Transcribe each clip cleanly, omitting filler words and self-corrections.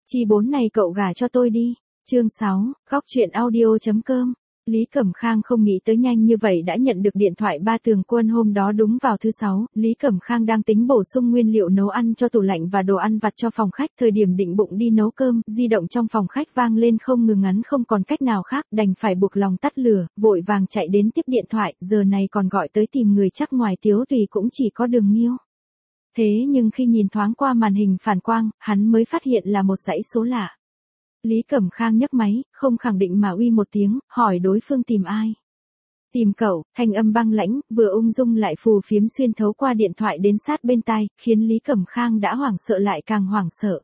Chi 4 này cậu gả cho tôi đi. Chương 6, góc truyện audio.com. Lý Cẩm Khang không nghĩ tới nhanh như vậy đã nhận được điện thoại Ba Tường Quân. Hôm đó đúng vào thứ 6, Lý Cẩm Khang đang tính bổ sung nguyên liệu nấu ăn cho tủ lạnh và đồ ăn vặt cho phòng khách. Thời điểm định bụng đi nấu cơm, di động trong phòng khách vang lên không ngừng ngắn, không còn cách nào khác, đành phải buộc lòng tắt lửa, vội vàng chạy đến tiếp điện thoại. Giờ này còn gọi tới tìm người chắc ngoài Tiếu Tùy cũng chỉ có Đường Nhiêu. Thế nhưng khi nhìn thoáng qua màn hình phản quang, hắn mới phát hiện là một dãy số lạ. Lý Cẩm Khang nhấc máy, không khẳng định mà uy một tiếng, hỏi đối phương tìm ai. Tìm cậu, thanh âm băng lãnh, vừa ung dung lại phù phiếm xuyên thấu qua điện thoại đến sát bên tai, khiến Lý Cẩm Khang đã hoảng sợ lại càng hoảng sợ.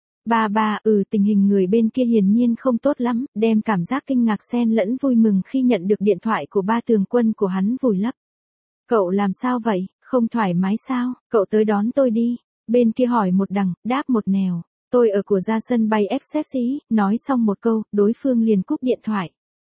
Ba, tình hình người bên kia hiển nhiên không tốt lắm, đem cảm giác kinh ngạc xen lẫn vui mừng khi nhận được điện thoại của Ba Tường Quân của hắn vùi lấp. Cậu làm sao vậy, không thoải mái sao, cậu tới đón tôi đi. Bên kia hỏi một đằng, đáp một nẻo. Tôi ở của ra sân bay F. Nói xong một câu, đối phương liền cúp điện thoại.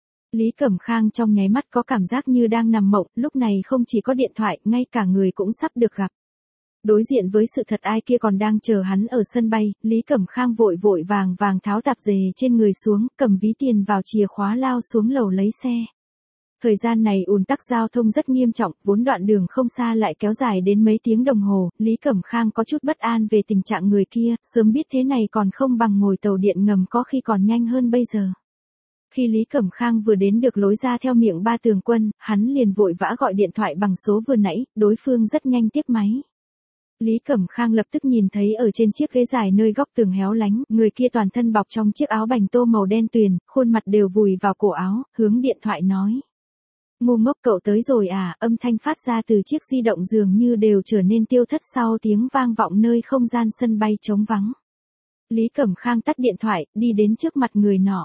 Lý Cẩm Khang trong nháy mắt có cảm giác như đang nằm mộng, lúc này không chỉ có điện thoại, ngay cả người cũng sắp được gặp. Đối diện với sự thật ai kia còn đang chờ hắn ở sân bay, Lý Cẩm Khang vội vàng tháo tạp dề trên người xuống, cầm ví tiền vào chìa khóa lao xuống lầu lấy xe. Thời gian này ùn tắc giao thông rất nghiêm trọng, vốn đoạn đường không xa lại kéo dài đến mấy tiếng đồng hồ, Lý Cẩm Khang có chút bất an về tình trạng người kia, sớm biết thế này còn không bằng ngồi tàu điện ngầm có khi còn nhanh hơn bây giờ. Khi Lý Cẩm Khang vừa đến được lối ra theo miệng Ba Tường Quân, hắn liền vội vã gọi điện thoại bằng số vừa nãy, đối phương rất nhanh tiếp máy. Lý Cẩm Khang lập tức nhìn thấy ở trên chiếc ghế dài nơi góc tường héo lánh, người kia toàn thân bọc trong chiếc áo bành tô màu đen tuyền, khuôn mặt đều vùi vào cổ áo, hướng điện thoại nói. Ngu ngốc, cậu tới rồi à, âm thanh phát ra từ chiếc di động dường như đều trở nên tiêu thất sau tiếng vang vọng nơi không gian sân bay trống vắng. Lý Cẩm Khang tắt điện thoại, đi đến trước mặt người nọ.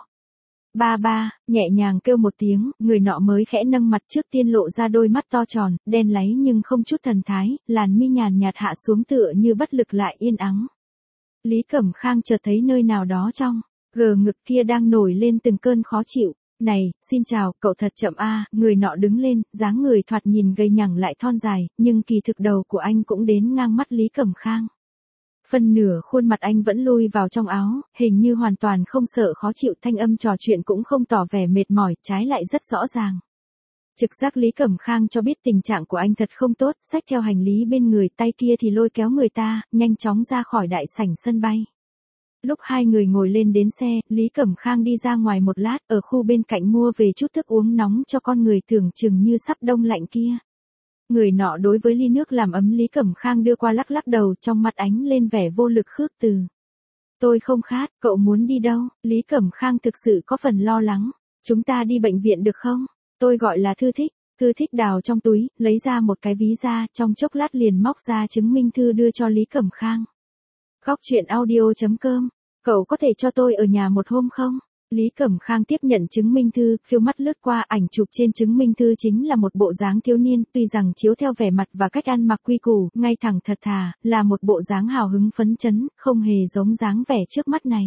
Ba, nhẹ nhàng kêu một tiếng, người nọ mới khẽ nâng mặt, trước tiên lộ ra đôi mắt to tròn, đen láy nhưng không chút thần thái, làn mi nhàn nhạt hạ xuống tựa như bất lực lại yên ắng. Lý Cẩm Khang chợt thấy nơi nào đó trong ngực kia đang nổi lên từng cơn khó chịu. Này, xin chào, cậu thật chậm a. Người nọ đứng lên, dáng người thoạt nhìn gầy nhẳng lại thon dài, nhưng kỳ thực đầu của anh cũng đến ngang mắt Lý Cẩm Khang. Phần nửa khuôn mặt anh vẫn lui vào trong áo, hình như hoàn toàn không sợ khó chịu, thanh âm trò chuyện cũng không tỏ vẻ mệt mỏi, trái lại rất rõ ràng. Trực giác Lý Cẩm Khang cho biết tình trạng của anh thật không tốt, xách theo hành lý bên người, tay kia thì lôi kéo người ta, nhanh chóng ra khỏi đại sảnh sân bay. Lúc hai người ngồi lên đến xe, Lý Cẩm Khang đi ra ngoài một lát, ở khu bên cạnh mua về chút thức uống nóng cho con người tưởng chừng như sắp đông lạnh kia. Người nọ đối với ly nước làm ấm Lý Cẩm Khang đưa qua lắc đầu, trong mặt ánh lên vẻ vô lực khước từ. Tôi không khát, cậu muốn đi đâu? Lý Cẩm Khang thực sự có phần lo lắng. Chúng ta đi bệnh viện được không? Tôi gọi là Thư Thích. Thư Thích đào trong túi, lấy ra một cái ví da, trong chốc lát liền móc ra chứng minh thư đưa cho Lý Cẩm Khang. Góc truyện audio.com. Cậu có thể cho tôi ở nhà một hôm không? Lý Cẩm Khang tiếp nhận chứng minh thư, phiêu mắt lướt qua ảnh chụp trên chứng minh thư chính là một bộ dáng thiếu niên, tuy rằng chiếu theo vẻ mặt và cách ăn mặc quy củ, ngay thẳng thật thà, là một bộ dáng hào hứng phấn chấn, không hề giống dáng vẻ trước mắt này.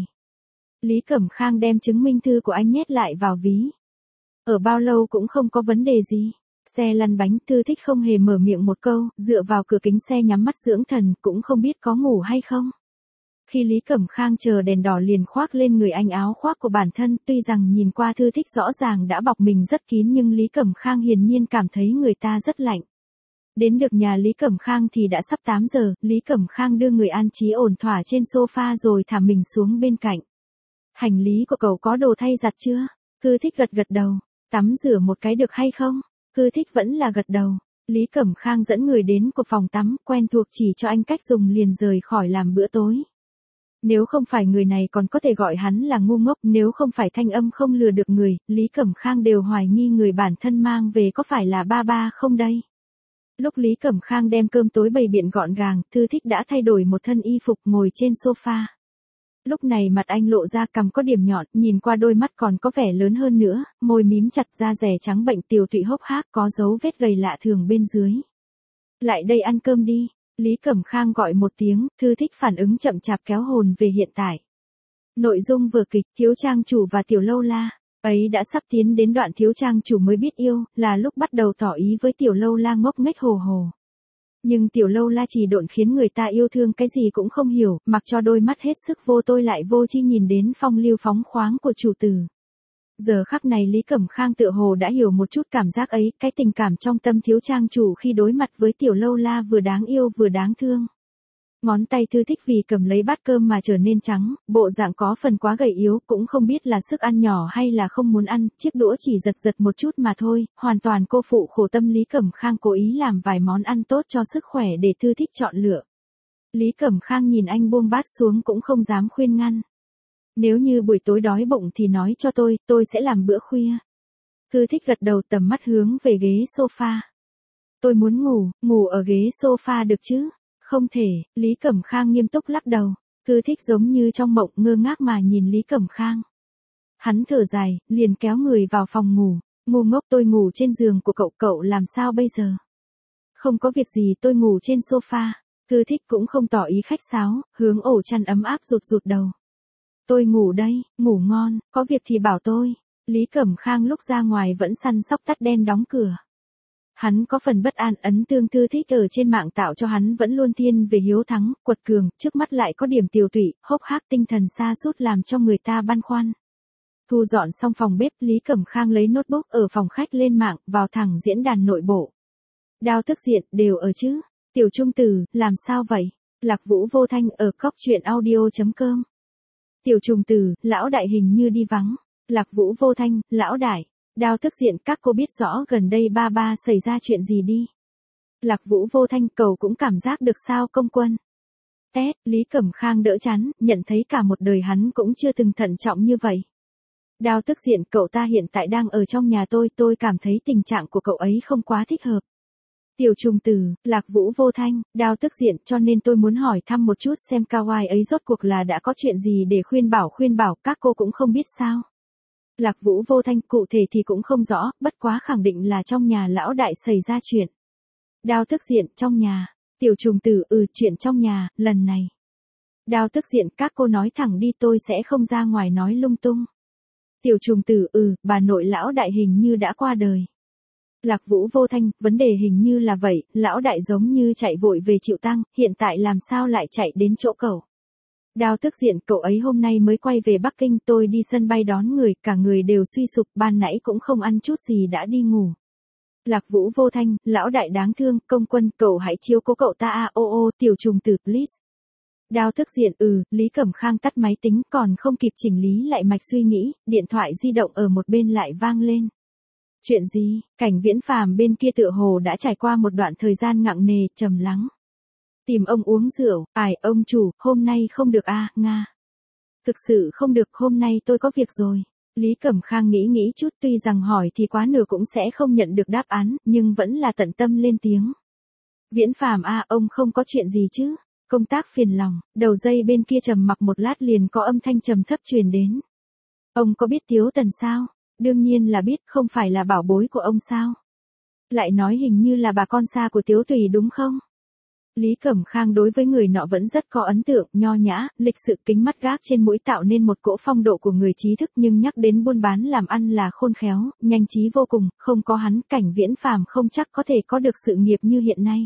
Lý Cẩm Khang đem chứng minh thư của anh nhét lại vào ví. Ở bao lâu cũng không có vấn đề gì. Xe lăn bánh, Thư Thích không hề mở miệng một câu, dựa vào cửa kính xe nhắm mắt dưỡng thần, cũng không biết có ngủ hay không. Khi Lý Cẩm Khang chờ đèn đỏ liền khoác lên người anh áo khoác của bản thân, tuy rằng nhìn qua Thư Thích rõ ràng đã bọc mình rất kín nhưng Lý Cẩm Khang hiển nhiên cảm thấy người ta rất lạnh. Đến được nhà Lý Cẩm Khang thì đã sắp 8 giờ, Lý Cẩm Khang đưa người an trí ổn thỏa trên sofa rồi thả mình xuống bên cạnh. Hành lý của cậu có đồ thay giặt chưa? Thư Thích gật đầu. Tắm rửa một cái được hay không? Thư Thích vẫn là gật đầu. Lý Cẩm Khang dẫn người đến của phòng tắm, quen thuộc chỉ cho anh cách dùng liền rời khỏi làm bữa tối. Nếu không phải người này còn có thể gọi hắn là ngu ngốc, nếu không phải thanh âm không lừa được người, Lý Cẩm Khang đều hoài nghi người bản thân mang về có phải là ba không đây. Lúc Lý Cẩm Khang đem cơm tối bày biện gọn gàng, Thư Thích đã thay đổi một thân y phục ngồi trên sofa. Lúc này mặt anh lộ ra cằm có điểm nhọn, nhìn qua đôi mắt còn có vẻ lớn hơn nữa, môi mím chặt, da dẻ trắng bệnh tiều tụy hốc hác, có dấu vết gầy lạ thường bên dưới. Lại đây ăn cơm đi. Lý Cẩm Khang gọi một tiếng, Thư Thích phản ứng chậm chạp kéo hồn về hiện tại. Nội dung vở kịch, thiếu trang chủ và tiểu lâu la, ấy đã sắp tiến đến đoạn thiếu trang chủ mới biết yêu, là lúc bắt đầu tỏ ý với tiểu lâu la ngốc nghếch hồ hồ. Nhưng Tiểu Lâu La chỉ độn khiến người ta yêu thương cái gì cũng không hiểu, mặc cho đôi mắt hết sức vô tôi lại vô chi nhìn đến phong lưu phóng khoáng của chủ tử. Giờ khắc này Lý Cẩm Khang tựa hồ đã hiểu một chút cảm giác ấy, cái tình cảm trong tâm thiếu trang chủ khi đối mặt với Tiểu Lâu La vừa đáng yêu vừa đáng thương. Ngón tay Thư Thích vì cầm lấy bát cơm mà trở nên trắng, bộ dạng có phần quá gầy yếu, cũng không biết là sức ăn nhỏ hay là không muốn ăn, chiếc đũa chỉ giật giật một chút mà thôi, hoàn toàn cô phụ khổ tâm Lý Cẩm Khang cố ý làm vài món ăn tốt cho sức khỏe để Thư Thích chọn lựa. Lý Cẩm Khang nhìn anh buông bát xuống cũng không dám khuyên ngăn. Nếu như buổi tối đói bụng thì nói cho tôi sẽ làm bữa khuya. Thư Thích gật đầu tầm mắt hướng về ghế sofa. Tôi muốn ngủ ở ghế sofa được chứ? Không thể, Lý Cẩm Khang nghiêm túc lắc đầu. Thư Thích giống như trong mộng ngơ ngác mà nhìn Lý Cẩm Khang. Hắn thở dài, liền kéo người vào phòng ngủ. Ngu ngốc, tôi ngủ trên giường của cậu làm sao bây giờ? Không có việc gì, tôi ngủ trên sofa. Thư Thích cũng không tỏ ý khách sáo, hướng ổ chăn ấm áp rụt đầu. Tôi ngủ đây, ngủ ngon, có việc thì bảo tôi. Lý Cẩm Khang lúc ra ngoài vẫn săn sóc tắt đen đóng cửa. Hắn có phần bất an, ấn tương Thư Thích ở trên mạng tạo cho hắn vẫn luôn thiên về hiếu thắng, quật cường, trước mắt lại có điểm tiều tụy, hốc hác tinh thần sa sút làm cho người ta băn khoăn. Thu dọn xong phòng bếp, Lý Cẩm Khang lấy notebook ở phòng khách lên mạng, vào thẳng diễn đàn nội bộ. Đao Tức Diện, đều ở chứ? Tiểu Trung Tử, làm sao vậy? Lạc Vũ Vô Thanh ở coctruyện.audio.com. Tiểu Trùng Tử, lão đại hình như đi vắng. Lạc Vũ Vô Thanh, lão đại. Đao Tức Diện, các cô biết rõ gần đây ba xảy ra chuyện gì đi. Lạc Vũ Vô Thanh, cậu cũng cảm giác được sao công quân. Tét, Lý Cẩm Khang đỡ chán, nhận thấy cả một đời hắn cũng chưa từng thận trọng như vậy. Đao Tức Diện, cậu ta hiện tại đang ở trong nhà tôi cảm thấy tình trạng của cậu ấy không quá thích hợp. Tiểu Trùng Tử, Lạc Vũ Vô Thanh, Đao Tức Diện, cho nên tôi muốn hỏi thăm một chút xem Kawaii ấy rốt cuộc là đã có chuyện gì để khuyên bảo, các cô cũng không biết sao. Lạc Vũ Vô Thanh, cụ thể thì cũng không rõ, bất quá khẳng định là trong nhà lão đại xảy ra chuyện. Đao Tức Diện, trong nhà. Tiểu Trùng Tử, chuyện trong nhà, lần này. Đao Tức Diện, các cô nói thẳng đi, tôi sẽ không ra ngoài nói lung tung. Tiểu Trùng Tử, bà nội lão đại hình như đã qua đời. Lạc Vũ Vô Thanh, vấn đề hình như là vậy, lão đại giống như chạy vội về chịu tang, hiện tại làm sao lại chạy đến chỗ cậu. Đao Tức Diện, cậu ấy hôm nay mới quay về Bắc Kinh, tôi đi sân bay đón người, cả người đều suy sụp, ban nãy cũng không ăn chút gì đã đi ngủ. Lạc Vũ Vô Thanh, lão đại đáng thương, công quân, cậu hãy chiếu cố cậu ta Tiểu Trùng Tử, please. Đao Tức Diện, Lý Cẩm Khang tắt máy tính, còn không kịp chỉnh lý lại mạch suy nghĩ, điện thoại di động ở một bên lại vang lên. Chuyện gì? Cảnh Viễn Phàm bên kia tựa hồ đã trải qua một đoạn thời gian nặng nề, trầm lắng. Tìm ông uống rượu, ông chủ, hôm nay không được Nga. Thực sự không được, hôm nay tôi có việc rồi. Lý Cẩm Khang nghĩ chút, tuy rằng hỏi thì quá nửa cũng sẽ không nhận được đáp án, nhưng vẫn là tận tâm lên tiếng. Viễn Phàm ông không có chuyện gì chứ? Công tác phiền lòng, đầu dây bên kia trầm mặc một lát liền có âm thanh trầm thấp truyền đến. Ông có biết Tiếu Tần sao? Đương nhiên là biết, không phải là bảo bối của ông sao? Lại nói hình như là bà con xa của Tiếu Tùy đúng không? Lý Cẩm Khang đối với người nọ vẫn rất có ấn tượng, nho nhã, lịch sự, kính mắt gác trên mũi tạo nên một cỗ phong độ của người trí thức, nhưng nhắc đến buôn bán làm ăn là khôn khéo, nhanh trí vô cùng, không có hắn, Cảnh Viễn Phàm không chắc có thể có được sự nghiệp như hiện nay.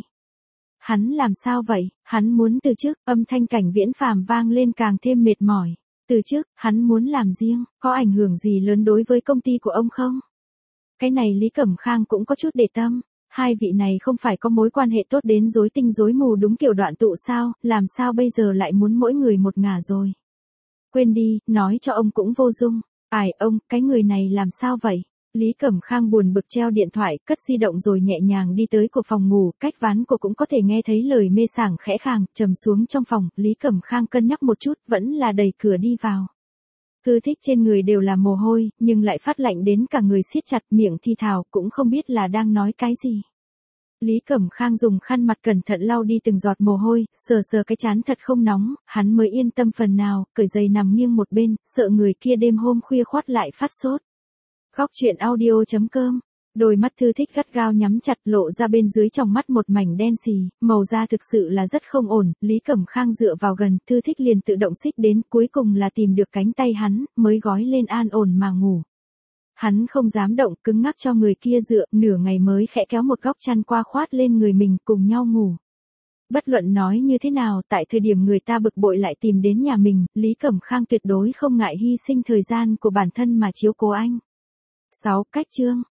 Hắn làm sao vậy? Hắn muốn từ chức, âm thanh Cảnh Viễn Phàm vang lên càng thêm mệt mỏi. Từ chức, hắn muốn làm riêng, có ảnh hưởng gì lớn đối với công ty của ông không? Cái này Lý Cẩm Khang cũng có chút để tâm. Hai vị này không phải có mối quan hệ tốt đến rối tinh rối mù đúng kiểu đoạn tụ sao, làm sao bây giờ lại muốn mỗi người một ngả rồi. Quên đi, nói cho ông cũng vô dụng. Ông, cái người này làm sao vậy? Lý Cẩm Khang buồn bực treo điện thoại, cất di động rồi nhẹ nhàng đi tới của phòng ngủ, cách ván cô cũng có thể nghe thấy lời mê sảng khẽ khàng, trầm xuống trong phòng, Lý Cẩm Khang cân nhắc một chút, vẫn là đẩy cửa đi vào. Thư Thích trên người đều là mồ hôi, nhưng lại phát lạnh đến cả người siết chặt, miệng thi thào, cũng không biết là đang nói cái gì. Lý Cẩm Khang dùng khăn mặt cẩn thận lau đi từng giọt mồ hôi, sờ cái trán thật không nóng, hắn mới yên tâm phần nào, cởi giày nằm nghiêng một bên, sợ người kia đêm hôm khuya khoắt lại phát sốt. Coctruyện.audio.com. Đôi mắt Thư Thích gắt gao nhắm chặt, lộ ra bên dưới tròng mắt một mảnh đen xì, màu da thực sự là rất không ổn, Lý Cẩm Khang dựa vào gần, Thư Thích liền tự động xích đến, cuối cùng là tìm được cánh tay hắn, mới gói lên an ổn mà ngủ. Hắn không dám động, cứng ngắc cho người kia dựa, nửa ngày mới khẽ kéo một góc chăn qua khoát lên người mình, cùng nhau ngủ. Bất luận nói như thế nào, tại thời điểm người ta bực bội lại tìm đến nhà mình, Lý Cẩm Khang tuyệt đối không ngại hy sinh thời gian của bản thân mà chiếu cố anh. 6. Cách chương